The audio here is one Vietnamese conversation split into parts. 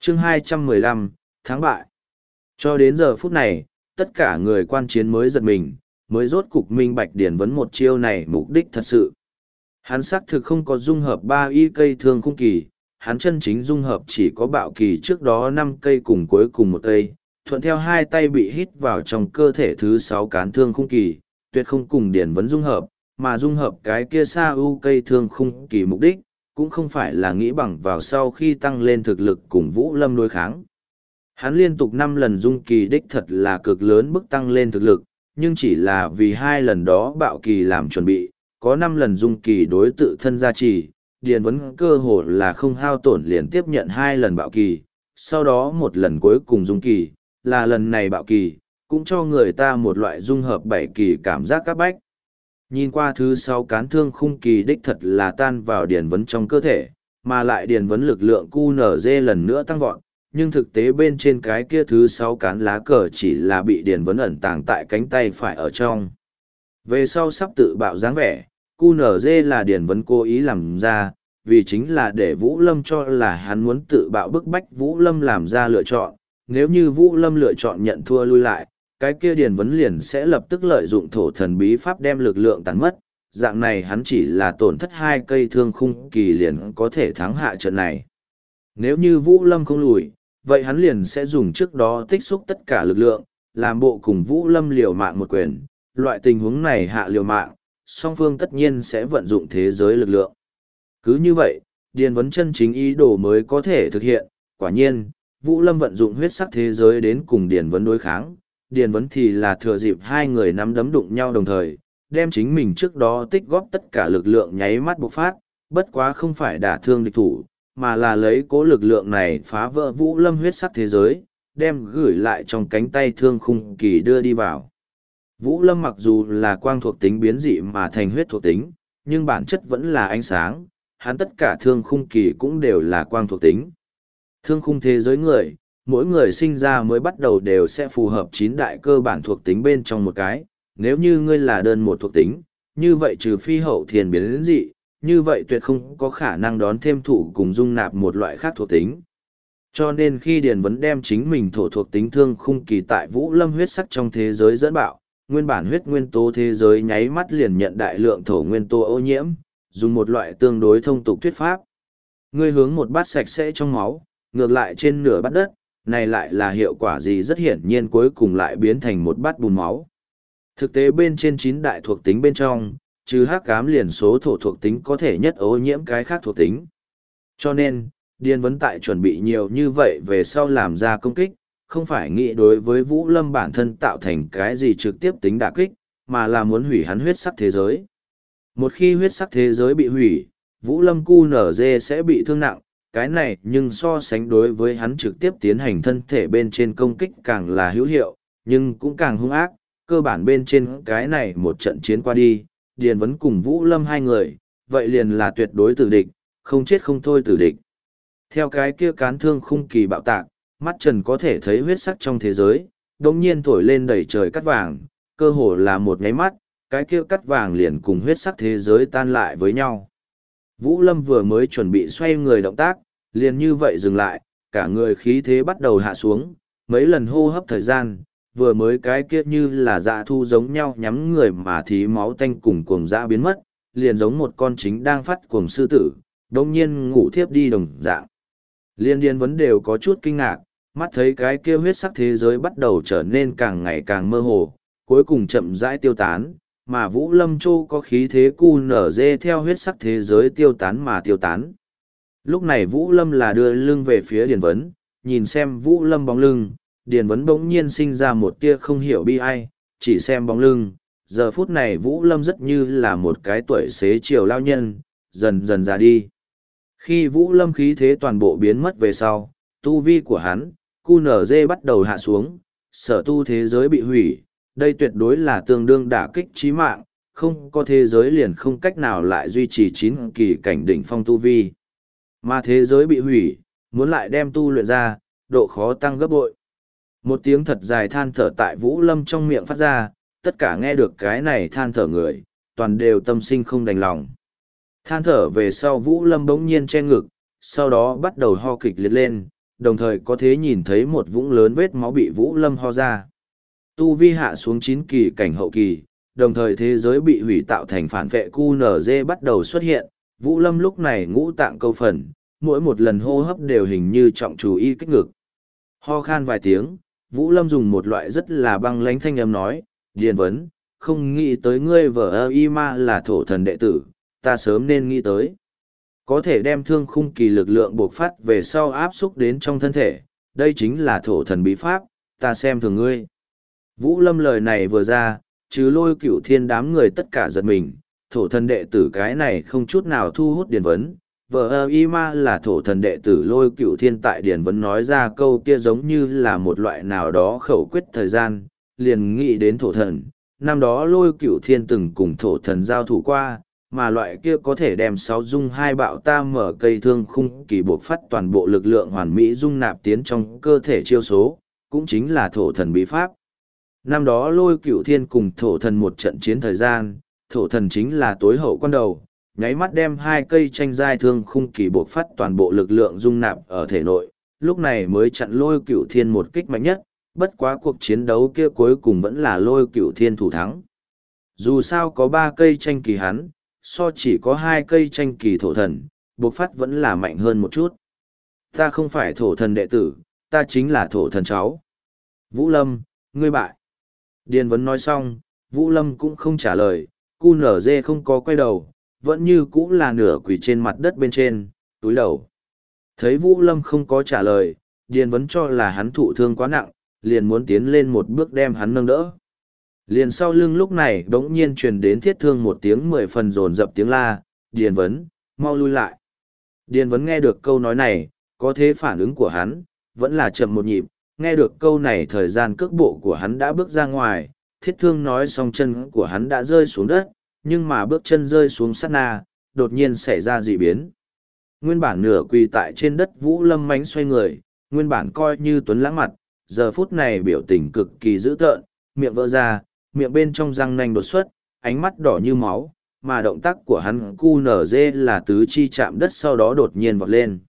chương 215, thắng bại. Cho đến giờ phút này, tất cả người quan chiến mới giật mình, mới rốt cục minh bạch Điền Vấn một chiêu này mục đích thật sự. Hắn xác thực không có dung hợp 3 y cây thương khung kỳ, hắn chân chính dung hợp chỉ có bạo kỳ trước đó 5 cây cùng cuối cùng một cây, thuận theo hai tay bị hít vào trong cơ thể thứ 6 cán thương khung kỳ, tuyệt không cùng Điền Vấn dung hợp, mà dung hợp cái kia sa ưu cây thương khung kỳ mục đích, cũng không phải là nghĩ bằng vào sau khi tăng lên thực lực cùng Vũ Lâm đối kháng. Hắn liên tục 5 lần dung kỳ đích thật là cực lớn bức tăng lên thực lực, nhưng chỉ là vì 2 lần đó bạo kỳ làm chuẩn bị, có 5 lần dung kỳ đối tự thân gia trì, Điền Vấn cơ hồ là không hao tổn liền tiếp nhận 2 lần bạo kỳ, sau đó một lần cuối cùng dung kỳ, là lần này bạo kỳ, cũng cho người ta một loại dung hợp 7 kỳ cảm giác các bách. Nhìn qua thứ 6 cán thương khung kỳ đích thật là tan vào Điền Vấn trong cơ thể, mà lại Điền Vấn lực lượng QNZ lần nữa tăng vọt, nhưng thực tế bên trên cái kia thứ 6 cán lá cờ chỉ là bị Điền Vấn ẩn tàng tại cánh tay phải ở trong. Về sau sắp tự bạo dáng vẻ, QNZ là Điền Vấn cố ý làm ra, vì chính là để Vũ Lâm cho là hắn muốn tự bạo bức bách Vũ Lâm làm ra lựa chọn, nếu như Vũ Lâm lựa chọn nhận thua lui lại, cái kia Điền Vấn liền sẽ lập tức lợi dụng thổ thần bí pháp đem lực lượng tàn mất, dạng này hắn chỉ là tổn thất 2 cây thương khung kỳ liền có thể thắng hạ trận này. Nếu như Vũ Lâm không lùi, vậy hắn liền sẽ dùng trước đó tích xúc tất cả lực lượng, làm bộ cùng Vũ Lâm liều mạng một quyền, loại tình huống này hạ liều mạng, song phương tất nhiên sẽ vận dụng thế giới lực lượng. Cứ như vậy, Điền Vấn chân chính ý đồ mới có thể thực hiện, quả nhiên, Vũ Lâm vận dụng huyết sắc thế giới đến cùng Điền Vấn đối kháng, Điền Vấn thì là thừa dịp hai người nắm đấm đụng nhau đồng thời, đem chính mình trước đó tích góp tất cả lực lượng nháy mắt bộc phát, bất quá không phải đả thương địch thủ, mà là lấy cố lực lượng này phá vỡ Vũ Lâm huyết sắc thế giới, đem gửi lại trong cánh tay thương khung kỳ đưa đi vào. Vũ Lâm mặc dù là quang thuộc tính biến dị mà thành huyết thuộc tính, nhưng bản chất vẫn là ánh sáng, hắn tất cả thương khung kỳ cũng đều là quang thuộc tính. Thương khung thế giới người, mỗi người sinh ra mới bắt đầu đều sẽ phù hợp 9 đại cơ bản thuộc tính bên trong một cái, nếu như ngươi là đơn một thuộc tính, như vậy trừ phi hậu thiên biến dị, như vậy tuyệt không có khả năng đón thêm thụ cùng dung nạp một loại khác thuộc tính. Cho nên khi Điền Vấn đem chính mình thổ thuộc tính thương khung kỳ tại Vũ Lâm huyết sắc trong thế giới dẫn bạo, nguyên bản huyết nguyên tố thế giới nháy mắt liền nhận đại lượng thổ nguyên tố ô nhiễm, dùng một loại tương đối thông tục thuyết pháp. Ngươi hướng một bát sạch sẽ trong máu, ngược lại trên nửa bát đất, này lại là hiệu quả gì rất hiển nhiên cuối cùng lại biến thành một bát bùn máu. Thực tế bên trên 9 đại thuộc tính bên trong, trừ hắc ám liền số thổ thuộc tính có thể nhất ô nhiễm cái khác thuộc tính. Cho nên, Điền Vấn tại chuẩn bị nhiều như vậy về sau làm ra công kích, không phải nghĩ đối với Vũ Lâm bản thân tạo thành cái gì trực tiếp tính đả kích, mà là muốn hủy hắn huyết sắc thế giới. Một khi huyết sắc thế giới bị hủy, Vũ Lâm QNZ sẽ bị thương nặng, cái này nhưng so sánh đối với hắn trực tiếp tiến hành thân thể bên trên công kích càng là hữu hiệu, nhưng cũng càng hung ác, cơ bản bên trên cái này một trận chiến qua đi, Điền Vấn cùng Vũ Lâm hai người, vậy liền là tuyệt đối tử địch, không chết không thôi tử địch. Theo cái kia cán thương khung kỳ bạo tạc, mắt trần có thể thấy huyết sắc trong thế giới, đồng nhiên thổi lên đầy trời cắt vàng, cơ hồ là một nháy mắt, cái kia cắt vàng liền cùng huyết sắc thế giới tan lại với nhau. Vũ Lâm vừa mới chuẩn bị xoay người động tác, liền như vậy dừng lại, cả người khí thế bắt đầu hạ xuống, mấy lần hô hấp thời gian, vừa mới cái kia như là dạ thu giống nhau nhắm người mà thí máu tanh cùng cuồng dã biến mất, liền giống một con chính đang phát cuồng sư tử, đồng nhiên ngủ thiếp đi đồng dạng. Liên Điền Vấn đều có chút kinh ngạc, mắt thấy cái kia huyết sắc thế giới bắt đầu trở nên càng ngày càng mơ hồ, cuối cùng chậm rãi tiêu tán, mà Vũ Lâm Châu có khí thế QNZ theo huyết sắc thế giới tiêu tán mà tiêu tán. Lúc này Vũ Lâm là đưa lưng về phía Điền Vấn, nhìn xem Vũ Lâm bóng lưng, Điền Vấn bỗng nhiên sinh ra một tia không hiểu bi ai, chỉ xem bóng lưng, giờ phút này Vũ Lâm rất như là một cái tuổi xế chiều lao nhân, dần dần già đi. Khi Vũ Lâm khí thế toàn bộ biến mất về sau, tu vi của hắn, QNZ bắt đầu hạ xuống, sở tu thế giới bị hủy, đây tuyệt đối là tương đương đả kích chí mạng, không có thế giới liền không cách nào lại duy trì 9 kỳ cảnh đỉnh phong tu vi. Mà thế giới bị hủy, muốn lại đem tu luyện ra, độ khó tăng gấp bội. Một tiếng thật dài than thở tại Vũ Lâm trong miệng phát ra, tất cả nghe được cái này than thở người, toàn đều tâm sinh không đành lòng. Than thở về sau Vũ Lâm bỗng nhiên che ngực, sau đó bắt đầu ho kịch liệt lên, đồng thời có thể nhìn thấy một vũng lớn vết máu bị Vũ Lâm ho ra. Tu vi hạ xuống 9 kỳ cảnh hậu kỳ, đồng thời thế giới bị hủy tạo thành phản vệ QNZ bắt đầu xuất hiện. Vũ Lâm lúc này ngũ tạng câu phần, mỗi một lần hô hấp đều hình như trọng chú y kích ngực. Ho khan vài tiếng, Vũ Lâm dùng một loại rất là băng lãnh thanh âm nói, Điền Vấn, không nghĩ tới ngươi vợ y ma là thổ thần đệ tử, ta sớm nên nghĩ tới. Có thể đem thương khung kỳ lực lượng bộc phát về sau áp xúc đến trong thân thể, đây chính là thổ thần bí pháp, ta xem thường ngươi. Vũ Lâm lời này vừa ra, chứ Lôi Cửu Thiên đám người tất cả giật mình, thổ thần đệ tử cái này không chút nào thu hút Điền Vấn. Vợ y ma là thổ thần đệ tử Lôi Cửu Thiên tại Điền Vấn nói ra câu kia giống như là một loại nào đó khẩu quyết thời gian, liền nghĩ đến thổ thần. Năm đó Lôi Cửu Thiên từng cùng thổ thần giao thủ qua, mà loại kia có thể đem 6 dung 2 bạo tam mở cây thương khung kỳ buộc phát toàn bộ lực lượng hoàn mỹ dung nạp tiến trong cơ thể chiêu số, cũng chính là thổ thần bí pháp. Năm đó Lôi Cửu Thiên cùng thổ thần một trận chiến thời gian, thổ thần chính là tối hậu quan đầu, nháy mắt đem 2 cây tranh giai thương khung kỳ buộc phát toàn bộ lực lượng dung nạp ở thể nội, lúc này mới chặn Lôi Cửu Thiên một kích mạnh nhất, bất quá cuộc chiến đấu kia cuối cùng vẫn là Lôi Cửu Thiên thủ thắng. Dù sao có 3 cây tranh kỳ hắn, so chỉ có 2 cây tranh kỳ thổ thần, buộc phát vẫn là mạnh hơn một chút. Ta không phải thổ thần đệ tử, ta chính là thổ thần cháu. Vũ Lâm, ngươi bại. Điền Vấn nói xong, Vũ Lâm cũng không trả lời, QNZ không có quay đầu, vẫn như cũ là nửa quỳ trên mặt đất bên trên, túi đầu. Thấy Vũ Lâm không có trả lời, Điền Vấn cho là hắn thụ thương quá nặng, liền muốn tiến lên một bước đem hắn nâng đỡ. Liền sau lưng lúc này bỗng nhiên truyền đến thiết thương một tiếng 10 phần dồn dập tiếng la, Điền Vấn, mau lui lại. Điền Vấn nghe được câu nói này, có thế phản ứng của hắn, vẫn là chậm một nhịp, nghe được câu này thời gian cước bộ của hắn đã bước ra ngoài, thiết thương nói xong chân của hắn đã rơi xuống đất, nhưng mà bước chân rơi xuống sát na, đột nhiên xảy ra dị biến. Nguyên bản nửa quỳ tại trên đất Vũ Lâm mánh xoay người, nguyên bản coi như tuấn lãng mặt, giờ phút này biểu tình cực kỳ dữ tợn, miệng vỡ ra, miệng bên trong răng nanh đột xuất, ánh mắt đỏ như máu, mà động tác của hắn QNZ là tứ chi chạm đất sau đó đột nhiên vọt lên.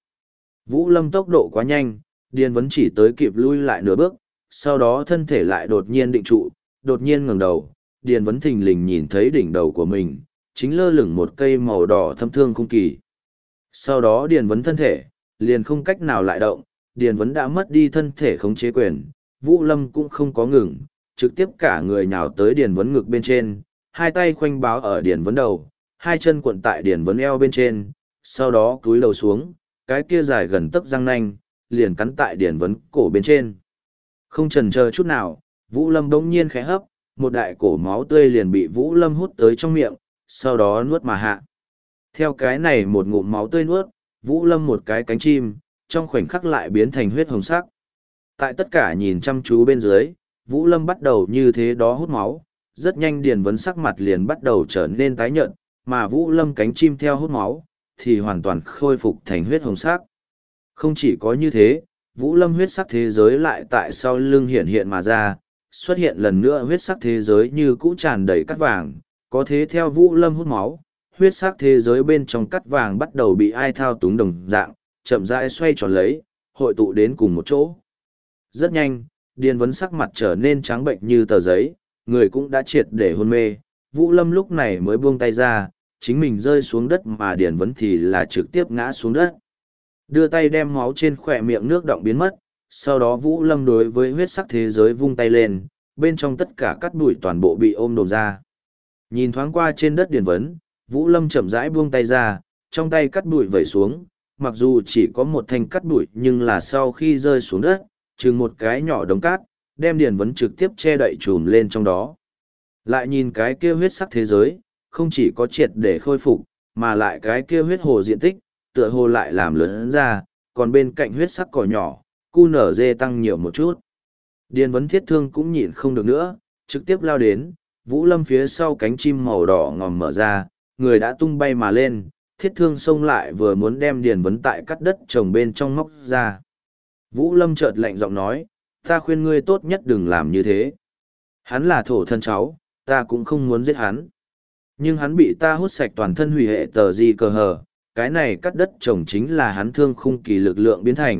Vũ Lâm tốc độ quá nhanh, Điền Vấn chỉ tới kịp lui lại nửa bước, sau đó thân thể lại đột nhiên định trụ, đột nhiên ngẩng đầu, Điền Vấn thình lình nhìn thấy đỉnh đầu của mình, chính lơ lửng một cây màu đỏ thâm thương khung kỳ. Sau đó Điền Vấn thân thể, liền không cách nào lại động, Điền Vấn đã mất đi thân thể khống chế quyền, Vũ Lâm cũng không có ngừng, trực tiếp cả người nhào tới Điền Vấn ngực bên trên, hai tay khoanh báo ở Điền Vấn đầu, hai chân cuộn tại Điền Vấn eo bên trên, sau đó cúi đầu xuống, cái kia dài gần tấc răng nanh, liền cắn tại Điền Vấn cổ bên trên. Không chần chờ chút nào, Vũ Lâm bỗng nhiên khẽ hấp, một đại cổ máu tươi liền bị Vũ Lâm hút tới trong miệng, sau đó nuốt mà hạ. Theo cái này một ngụm máu tươi nuốt, Vũ Lâm một cái cánh chim, trong khoảnh khắc lại biến thành huyết hồng sắc. Tại tất cả nhìn chăm chú bên dưới, Vũ Lâm bắt đầu như thế đó hút máu, rất nhanh Điền Vấn sắc mặt liền bắt đầu trở nên tái nhợt, mà Vũ Lâm cánh chim theo hút máu, thì hoàn toàn khôi phục thành huyết hồng sắc. Không chỉ có như thế, Vũ Lâm huyết sắc thế giới lại tại sau lưng hiện hiện mà ra, xuất hiện lần nữa huyết sắc thế giới như cũ tràn đầy cát vàng, có thế theo Vũ Lâm hút máu, huyết sắc thế giới bên trong cát vàng bắt đầu bị ai thao túng đồng dạng, chậm rãi xoay tròn lấy, hội tụ đến cùng một chỗ. Rất nhanh, Điền Vấn sắc mặt trở nên trắng bệnh như tờ giấy, người cũng đã triệt để hôn mê, Vũ Lâm lúc này mới buông tay ra, chính mình rơi xuống đất mà Điền Vấn thì là trực tiếp ngã xuống đất. Đưa tay đem máu trên khỏe miệng nước động biến mất, sau đó Vũ Lâm đối với huyết sắc thế giới vung tay lên, bên trong tất cả cát bụi toàn bộ bị ôm đồm ra. Nhìn thoáng qua trên đất Điền Vấn, Vũ Lâm chậm rãi buông tay ra, trong tay cát bụi vẩy xuống, mặc dù chỉ có một thanh cát bụi nhưng là sau khi rơi xuống đất, chừng một cái nhỏ đống cát, đem Điền Vấn trực tiếp che đậy trùm lên trong đó. Lại nhìn cái kia huyết sắc thế giới, không chỉ có triệt để khôi phục, mà lại cái kia huyết hồ diện tích, tựa hồ lại làm lớn ra, còn bên cạnh huyết sắc cỏ nhỏ, QNZ tăng nhiều một chút. Điền Vấn thiết thương cũng nhịn không được nữa, trực tiếp lao đến, Vũ Lâm phía sau cánh chim màu đỏ ngòm mở ra, người đã tung bay mà lên, thiết thương xông lại vừa muốn đem Điền Vấn tại cắt đất trồng bên trong móc ra. Vũ Lâm chợt lạnh giọng nói, ta khuyên ngươi tốt nhất đừng làm như thế. Hắn là thổ thân cháu, ta cũng không muốn giết hắn. Nhưng hắn bị ta hút sạch toàn thân hủy hệ tờ di cờ hờ, cái này cắt đất trồng chính là hắn thương khung kỳ lực lượng biến thành,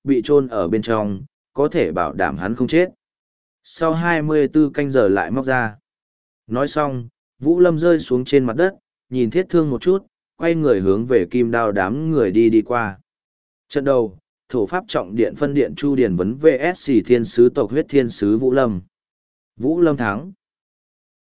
bị chôn ở bên trong, có thể bảo đảm hắn không chết. Sau 24 canh giờ lại móc ra. Nói xong, Vũ Lâm rơi xuống trên mặt đất, nhìn Thiết Thương một chút, quay người hướng về Kim Đao đám người đi qua. Trận đầu, thổ pháp trọng điện phân điện Chu Điền vấn vs Thiên sứ tộc huyết thiên sứ Vũ Lâm. Vũ Lâm thắng.